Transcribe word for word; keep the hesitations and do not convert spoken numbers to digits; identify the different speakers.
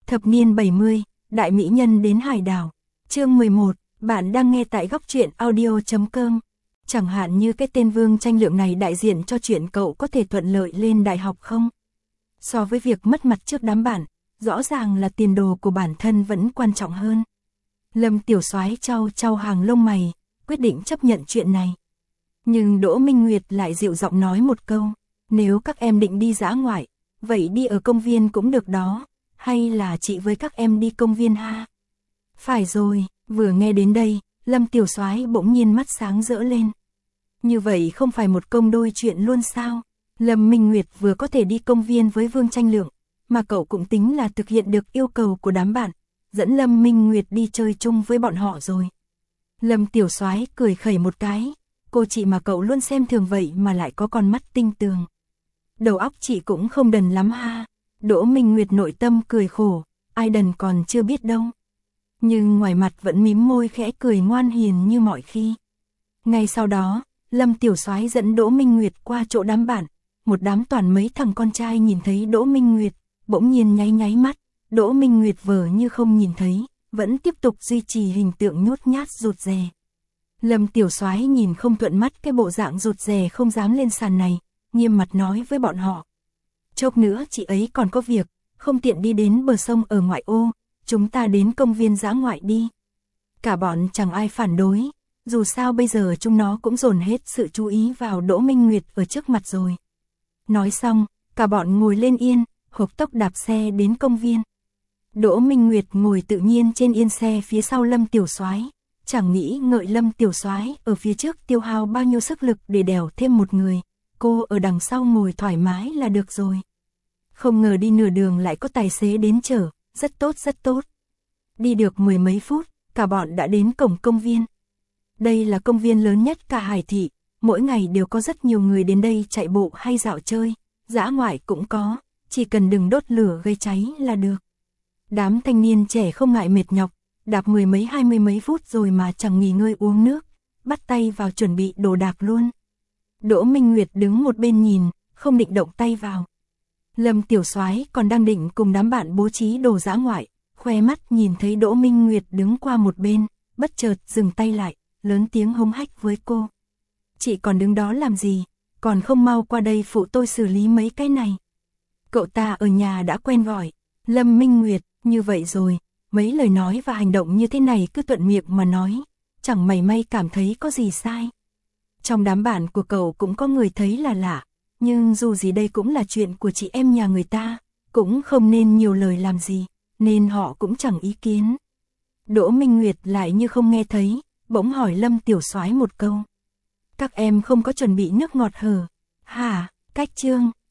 Speaker 1: Thập niên bảy mươi, đại mỹ nhân đến hải đảo. Chương mười một, bạn đang nghe tại góc truyện audio chấm com. Chẳng hạn như cái tên Vương Tranh Lượng này đại diện cho chuyện cậu có thể thuận lợi lên đại học không? So với việc mất mặt trước đám bạn, rõ ràng là tiền đồ của bản thân vẫn quan trọng hơn. Lâm Tiểu Soái chau chau hàng lông mày, quyết định chấp nhận chuyện này. Nhưng Đỗ Minh Nguyệt lại dịu giọng nói một câu, nếu các em định đi dã ngoại, vậy đi ở công viên cũng được đó, hay là chị với các em đi công viên ha? Phải rồi, vừa nghe đến đây, Lâm Tiểu Soái bỗng nhiên mắt sáng rỡ lên. Như vậy không phải một công đôi chuyện luôn sao? Lâm Minh Nguyệt vừa có thể đi công viên với Vương Tranh Lượng, mà cậu cũng tính là thực hiện được yêu cầu của đám bạn, dẫn Lâm Minh Nguyệt đi chơi chung với bọn họ rồi. Lâm Tiểu Soái cười khẩy một cái, cô chị mà cậu luôn xem thường vậy mà lại có con mắt tinh tường. Đầu óc chị cũng không đần lắm ha. Đỗ Minh Nguyệt nội tâm cười khổ, ai đần còn chưa biết đâu. Nhưng ngoài mặt vẫn mím môi khẽ cười ngoan hiền như mọi khi. Ngay sau đó, Lâm Tiểu Soái dẫn Đỗ Minh Nguyệt qua chỗ đám bạn, một đám toàn mấy thằng con trai nhìn thấy Đỗ Minh Nguyệt, bỗng nhiên nháy nháy mắt, Đỗ Minh Nguyệt vờ như không nhìn thấy, vẫn tiếp tục duy trì hình tượng nhút nhát rụt rè. Lâm Tiểu Soái nhìn không thuận mắt cái bộ dạng rụt rè không dám lên sàn này, nghiêm mặt nói với bọn họ. Chốc nữa chị ấy còn có việc, không tiện đi đến bờ sông ở ngoại ô, chúng ta đến công viên dã ngoại đi. Cả bọn chẳng ai phản đối, dù sao bây giờ chúng nó cũng dồn hết sự chú ý vào Đỗ Minh Nguyệt ở trước mặt rồi. Nói xong, cả bọn ngồi lên yên, hộc tốc đạp xe đến công viên. Đỗ Minh Nguyệt ngồi tự nhiên trên yên xe phía sau Lâm Tiểu Soái, chẳng nghĩ ngợi Lâm Tiểu Soái ở phía trước tiêu hao bao nhiêu sức lực để đèo thêm một người, cô ở đằng sau ngồi thoải mái là được rồi. Không ngờ đi nửa đường lại có tài xế đến chở, rất tốt rất tốt. Đi được mười mấy phút, cả bọn đã đến cổng công viên. Đây là công viên lớn nhất cả Hải Thị, mỗi ngày đều có rất nhiều người đến đây chạy bộ hay dạo chơi, dã ngoại cũng có, chỉ cần đừng đốt lửa gây cháy là được. Đám thanh niên trẻ không ngại mệt nhọc, đạp mười mấy hai mươi mấy phút rồi mà chẳng nghỉ ngơi uống nước, bắt tay vào chuẩn bị đồ đạc luôn. Đỗ Minh Nguyệt đứng một bên nhìn, không định động tay vào. Lâm Tiểu Soái còn đang định cùng đám bạn bố trí đồ dã ngoại, khoe mắt nhìn thấy Đỗ Minh Nguyệt đứng qua một bên, bất chợt dừng tay lại, lớn tiếng hống hách với cô. Chị còn đứng đó làm gì, còn không mau qua đây phụ tôi xử lý mấy cái này. Cậu ta ở nhà đã quen gọi, Lâm Minh Nguyệt, như vậy rồi, mấy lời nói và hành động như thế này cứ thuận miệng mà nói, chẳng mảy may cảm thấy có gì sai. Trong đám bạn của cậu cũng có người thấy là lạ, nhưng dù gì đây cũng là chuyện của chị em nhà người ta, cũng không nên nhiều lời làm gì, nên họ cũng chẳng ý kiến. Đỗ Minh Nguyệt lại như không nghe thấy, bỗng hỏi Lâm Tiểu Soái một câu. Các em không có chuẩn bị nước ngọt hờ? Hả, Cách Trương,